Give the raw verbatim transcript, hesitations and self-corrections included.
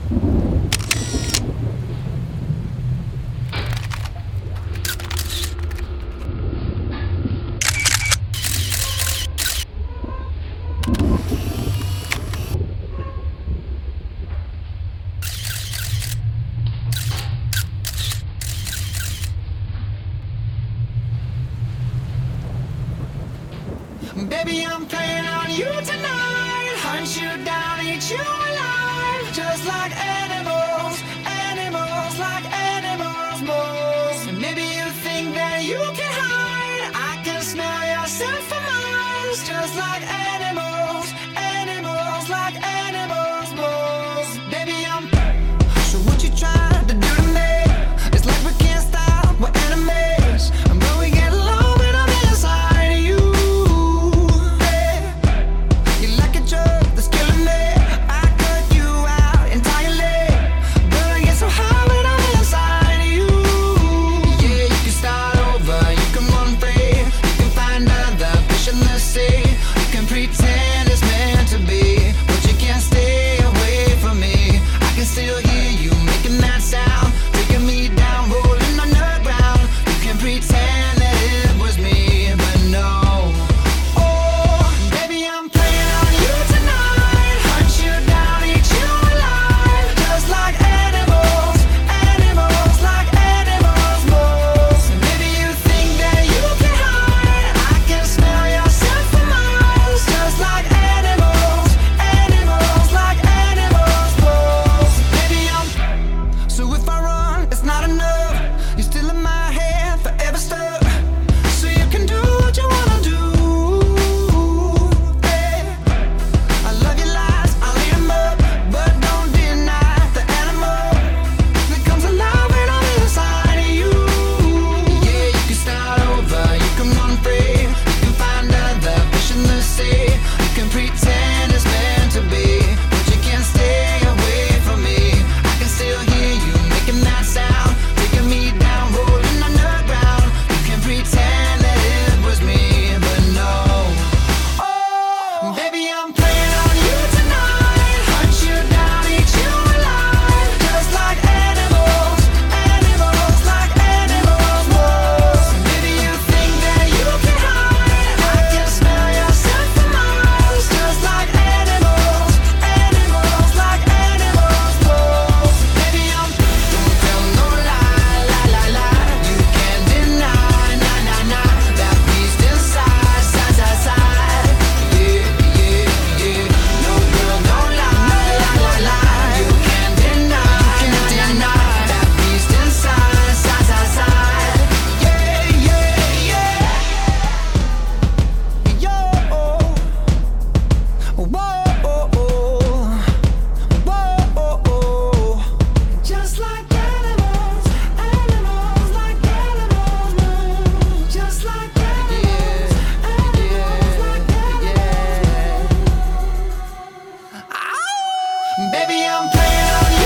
Baby, I'm playing on you tonight. Hunt you down, eat you alive. Just like animals, animals, like animals, moles. And maybe you think that you can hide. I can smell yourself for miles. Just like animals, animals, like animals, moles. Baby, I'm. So what you trying to do to me? It's like we can't stop, we're enemies. But we get along when I'm inside of you. Pretend it's meant to be, but you can't stay away from me. I can still hear you making that sound, taking me down, rolling on the ground. You can pretend that it was me, but no. Oh, baby, I'm playing on you tonight. Hunt you down, eat you alive. Just like animals, animals, like animals, moles. Maybe you think that you can hide. I can smell yourself for miles. Just like animals, animals, like animals, moles. Baby, I'm. So if I run, it's not enough. You're still in my head, forever stuck. So you can do what you wanna do. Hey, I love your lies, I'll eat 'em up, but don't deny the animal that comes alive when I'm inside of you. Yeah, you can start over, you can run free, you can find other fish in the sea. You can pretend it's meant to be, but you can't stay away from me. I can still hear you making that sound, taking me down, rolling on the ground. You can pretend that it was me, but no. Oh, baby, I'm playing on you tonight. Hunt you down, eat you alive. Just like animals, animals, like animals, moles. Maybe you think that you can hide. I can smell yourself for miles. Just like animals, animals, like animals, moles. Baby, I'm. Don't tell no lie, lie, lie, lie. You can't deny, nah, nah, nah. That beast inside, side, side, side. Yeah, yeah, yeah. No girl, no lie, lie, lie, lie. You can't deny, can't deny. That beast inside, side, side, side. Yeah, yeah, yeah. Yo, whoa, whoa. Just like animals, animals, like animals, moves. Just like animals, animals, like animals. Ow! Baby, I'm playing on you